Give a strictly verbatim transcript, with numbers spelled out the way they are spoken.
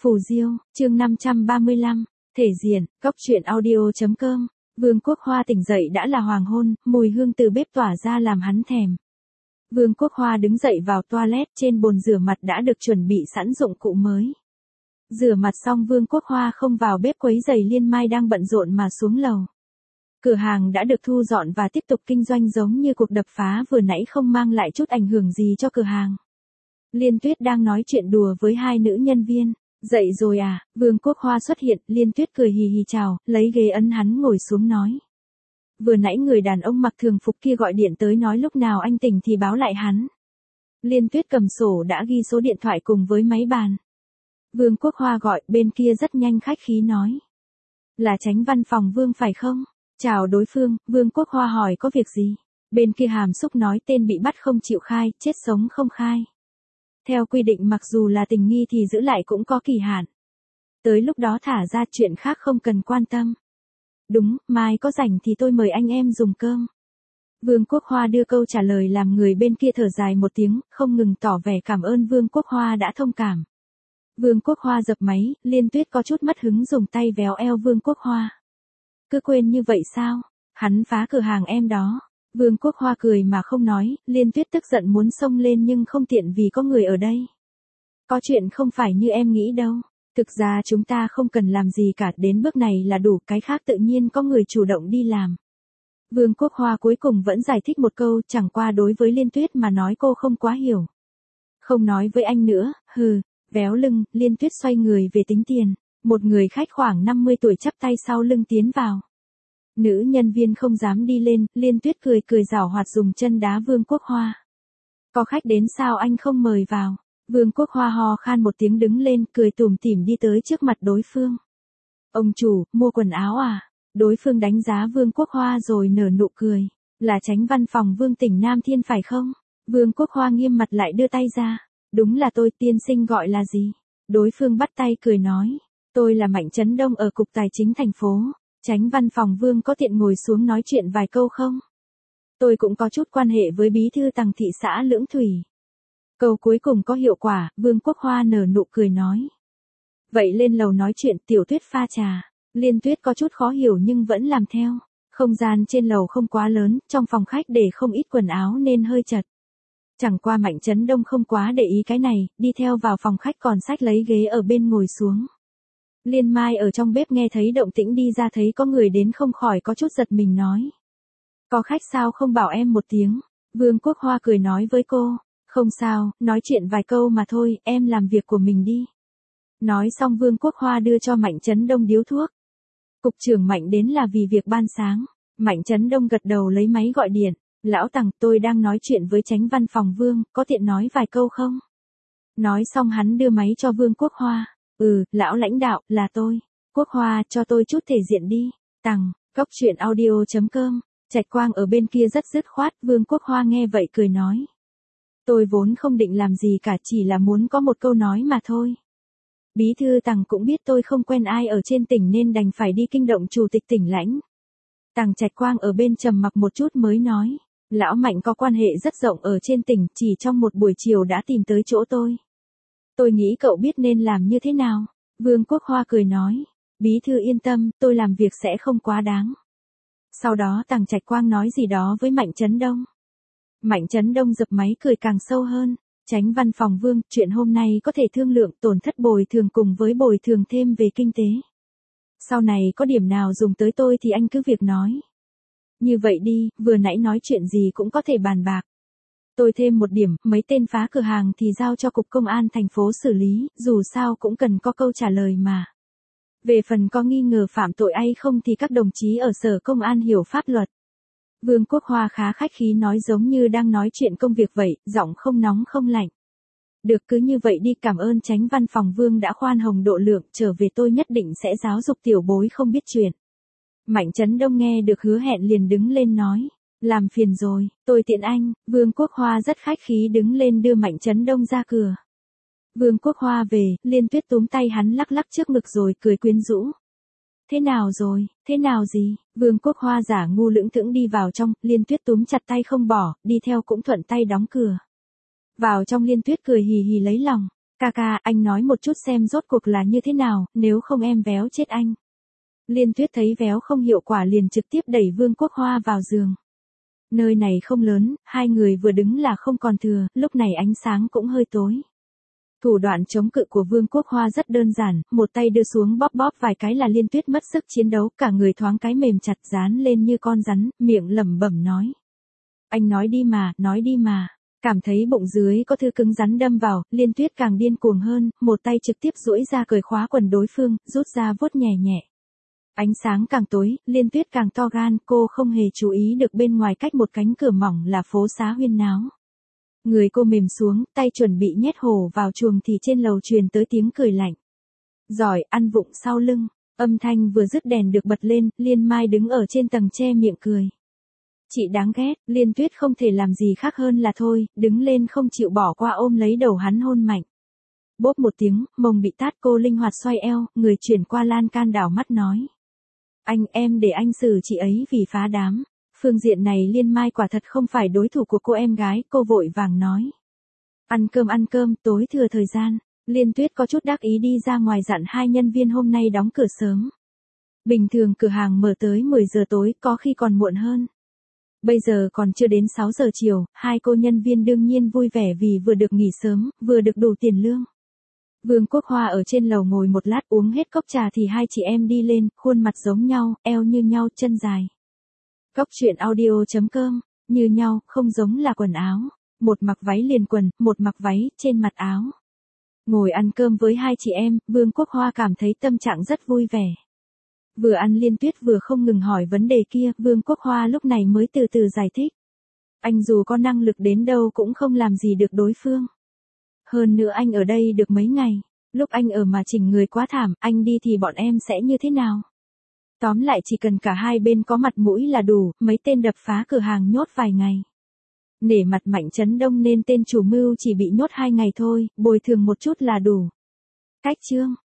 Phù Diêu, chương năm trăm ba mươi lăm, thể diện, cóc truyện audio.com. Vương Quốc Hoa tỉnh dậy đã là hoàng hôn, mùi hương từ bếp tỏa ra làm hắn thèm. Vương Quốc Hoa đứng dậy vào toilet, trên bồn rửa mặt đã được chuẩn bị sẵn dụng cụ mới. Rửa mặt xong Vương Quốc Hoa không vào bếp quấy rầy Liên Mai đang bận rộn mà xuống lầu. Cửa hàng đã được thu dọn và tiếp tục kinh doanh giống như cuộc đập phá vừa nãy không mang lại chút ảnh hưởng gì cho cửa hàng. Liên Tuyết đang nói chuyện đùa với hai nữ nhân viên. Dậy rồi à, Vương Quốc Hoa xuất hiện, Liên Tuyết cười hì hì chào, lấy ghế ấn hắn ngồi xuống nói. Vừa nãy người đàn ông mặc thường phục kia gọi điện tới nói lúc nào anh tỉnh thì báo lại hắn. Liên Tuyết cầm sổ đã ghi số điện thoại cùng với máy bàn. Vương Quốc Hoa gọi, bên kia rất nhanh khách khí nói. Là Chánh văn phòng Vương phải không? Chào đối phương, Vương Quốc Hoa hỏi có việc gì? Bên kia hàm xúc nói tên bị bắt không chịu khai, chết sống không khai. Theo quy định mặc dù là tình nghi thì giữ lại cũng có kỳ hạn. Tới lúc đó thả ra chuyện khác không cần quan tâm. Đúng, mai có rảnh thì tôi mời anh em dùng cơm. Vương Quốc Hoa đưa câu trả lời làm người bên kia thở dài một tiếng, không ngừng tỏ vẻ cảm ơn Vương Quốc Hoa đã thông cảm. Vương Quốc Hoa dập máy, Liên Tuyết có chút mất hứng dùng tay véo eo Vương Quốc Hoa. Cứ quên như vậy sao? Hắn phá cửa hàng em đó. Vương Quốc Hoa cười mà không nói, Liên Tuyết tức giận muốn xông lên nhưng không tiện vì có người ở đây. Có chuyện không phải như em nghĩ đâu. Thực ra chúng ta không cần làm gì cả, đến bước này là đủ, cái khác tự nhiên có người chủ động đi làm. Vương Quốc Hoa cuối cùng vẫn giải thích một câu, chẳng qua đối với Liên Tuyết mà nói cô không quá hiểu. Không nói với anh nữa, hừ, véo lưng, Liên Tuyết xoay người về tính tiền. Một người khách khoảng năm mươi tuổi chắp tay sau lưng tiến vào. Nữ nhân viên không dám đi lên, Liên Tuyết cười cười giảo hoạt dùng chân đá Vương Quốc Hoa. Có khách đến sao anh không mời vào? Vương Quốc Hoa ho khan một tiếng đứng lên, cười tủm tỉm đi tới trước mặt đối phương. Ông chủ, mua quần áo à? Đối phương đánh giá Vương Quốc Hoa rồi nở nụ cười. Là Chánh văn phòng Vương tỉnh Nam Thiên phải không? Vương Quốc Hoa nghiêm mặt lại đưa tay ra. Đúng là tôi, tiên sinh gọi là gì? Đối phương bắt tay cười nói. Tôi là Mạnh Chấn Đông ở Cục Tài chính thành phố. Chánh văn phòng Vương có tiện ngồi xuống nói chuyện vài câu không? Tôi cũng có chút quan hệ với bí thư Tằng thị xã Lưỡng Thủy. Câu cuối cùng có hiệu quả, Vương Quốc Hoa nở nụ cười nói. Vậy lên lầu nói chuyện, Tiểu Tuyết pha trà. Liên Tuyết có chút khó hiểu nhưng vẫn làm theo. Không gian trên lầu không quá lớn, trong phòng khách để không ít quần áo nên hơi chật. Chẳng qua Mạnh Chấn Đông không quá để ý cái này, đi theo vào phòng khách còn xách lấy ghế ở bên ngồi xuống. Liên Mai ở trong bếp nghe thấy động tĩnh đi ra thấy có người đến không khỏi có chút giật mình nói. Có khách sao không bảo em một tiếng? Vương Quốc Hoa cười nói với cô. Không sao, nói chuyện vài câu mà thôi, em làm việc của mình đi. Nói xong Vương Quốc Hoa đưa cho Mạnh Chấn Đông điếu thuốc. Cục trưởng Mạnh đến là vì việc ban sáng. Mạnh Chấn Đông gật đầu lấy máy gọi điện. Lão Tằng, tôi đang nói chuyện với Chánh văn phòng Vương, có tiện nói vài câu không? Nói xong hắn đưa máy cho Vương Quốc Hoa. Ừ, lão lãnh đạo, là tôi. Quốc Hoa, cho tôi chút thể diện đi. Tằng, cóc truyện audio.com. Trạch Quang ở bên kia rất dứt khoát, Vương Quốc Hoa nghe vậy cười nói. Tôi vốn không định làm gì cả, chỉ là muốn có một câu nói mà thôi. Bí thư Tằng cũng biết tôi không quen ai ở trên tỉnh nên đành phải đi kinh động chủ tịch tỉnh lãnh. Tằng Trạch Quang ở bên trầm mặc một chút mới nói. Lão Mạnh có quan hệ rất rộng ở trên tỉnh, chỉ trong một buổi chiều đã tìm tới chỗ tôi. Tôi nghĩ cậu biết nên làm như thế nào. Vương Quốc Hoa cười nói. Bí thư yên tâm, tôi làm việc sẽ không quá đáng. Sau đó Tằng Trạch Quang nói gì đó với Mạnh Chấn Đông. Mạnh Chấn Đông dập máy cười càng sâu hơn. Chánh văn phòng Vương, chuyện hôm nay có thể thương lượng tổn thất bồi thường cùng với bồi thường thêm về kinh tế. Sau này có điểm nào dùng tới tôi thì anh cứ việc nói. Như vậy đi, vừa nãy nói chuyện gì cũng có thể bàn bạc. Tôi thêm một điểm, mấy tên phá cửa hàng thì giao cho Cục Công an thành phố xử lý, dù sao cũng cần có câu trả lời mà. Về phần có nghi ngờ phạm tội hay không thì các đồng chí ở Sở Công an hiểu pháp luật. Vương Quốc Hoa khá khách khí nói giống như đang nói chuyện công việc vậy, giọng không nóng không lạnh. Được cứ như vậy đi, cảm ơn Chánh văn phòng Vương đã khoan hồng độ lượng, trở về tôi nhất định sẽ giáo dục tiểu bối không biết chuyện. Mạnh Chấn Đông nghe được hứa hẹn liền đứng lên nói. Làm phiền rồi, tôi tiện anh. Vương Quốc Hoa rất khách khí đứng lên đưa Mạnh Chấn Đông ra cửa. Vương Quốc Hoa về, Liên Tuyết túm tay hắn lắc lắc trước ngực rồi cười quyến rũ. Thế nào rồi, thế nào gì? Vương Quốc Hoa giả ngu lưỡng thững đi vào trong, Liên Tuyết túm chặt tay không bỏ, đi theo cũng thuận tay đóng cửa. Vào trong Liên Tuyết cười hì hì lấy lòng. Ca ca, anh nói một chút xem rốt cuộc là như thế nào, nếu không em véo chết anh. Liên Tuyết thấy véo không hiệu quả liền trực tiếp đẩy Vương Quốc Hoa vào giường. Nơi này không lớn, hai người vừa đứng là không còn thừa, lúc này ánh sáng cũng hơi tối. Thủ đoạn chống cự của Vương Quốc Hoa rất đơn giản, một tay đưa xuống bóp bóp vài cái là Liên Tuyết mất sức chiến đấu, cả người thoáng cái mềm chặt dán lên như con rắn, miệng lẩm bẩm nói. Anh nói đi mà, nói đi mà. Cảm thấy bụng dưới có thứ cứng rắn đâm vào, Liên Tuyết càng điên cuồng hơn, một tay trực tiếp duỗi ra cởi khóa quần đối phương, rút ra vuốt nhẹ nhẹ. Ánh sáng càng tối, Liên Tuyết càng to gan, cô không hề chú ý được bên ngoài cách một cánh cửa mỏng là phố xá huyên náo. Người cô mềm xuống, tay chuẩn bị nhét hổ vào chuồng thì trên lầu truyền tới tiếng cười lạnh. Giỏi, ăn vụng sau lưng, âm thanh vừa dứt đèn được bật lên, Liên Mai đứng ở trên tầng che miệng cười. Chị đáng ghét, Liên Tuyết không thể làm gì khác hơn là thôi, đứng lên không chịu bỏ qua ôm lấy đầu hắn hôn mạnh. Bốp một tiếng, mông bị tát cô linh hoạt xoay eo, người chuyển qua lan can đảo mắt nói. Anh em để anh xử chị ấy vì phá đám. Phương diện này Liên Mai quả thật không phải đối thủ của cô em gái, cô vội vàng nói. Ăn cơm ăn cơm, tối thừa thời gian. Liên Tuyết có chút đắc ý đi ra ngoài dặn hai nhân viên hôm nay đóng cửa sớm. Bình thường cửa hàng mở tới mười giờ tối, có khi còn muộn hơn. Bây giờ còn chưa đến sáu giờ chiều, hai cô nhân viên đương nhiên vui vẻ vì vừa được nghỉ sớm, vừa được đủ tiền lương. Vương Quốc Hoa ở trên lầu ngồi một lát uống hết cốc trà thì hai chị em đi lên, khuôn mặt giống nhau, eo như nhau, chân dài. Cốc truyện audio chấm com, như nhau, không giống là quần áo. Một mặc váy liền quần, một mặc váy, trên mặt áo. Ngồi ăn cơm với hai chị em, Vương Quốc Hoa cảm thấy tâm trạng rất vui vẻ. Vừa ăn Liên Tuyết vừa không ngừng hỏi vấn đề kia, Vương Quốc Hoa lúc này mới từ từ giải thích. Anh dù có năng lực đến đâu cũng không làm gì được đối phương. Hơn nữa anh ở đây được mấy ngày, lúc anh ở mà chỉnh người quá thảm, anh đi thì bọn em sẽ như thế nào? Tóm lại chỉ cần cả hai bên có mặt mũi là đủ, mấy tên đập phá cửa hàng nhốt vài ngày. Nể mặt Mạnh Trấn Đông nên tên chủ mưu chỉ bị nhốt hai ngày thôi, bồi thường một chút là đủ. Cách chương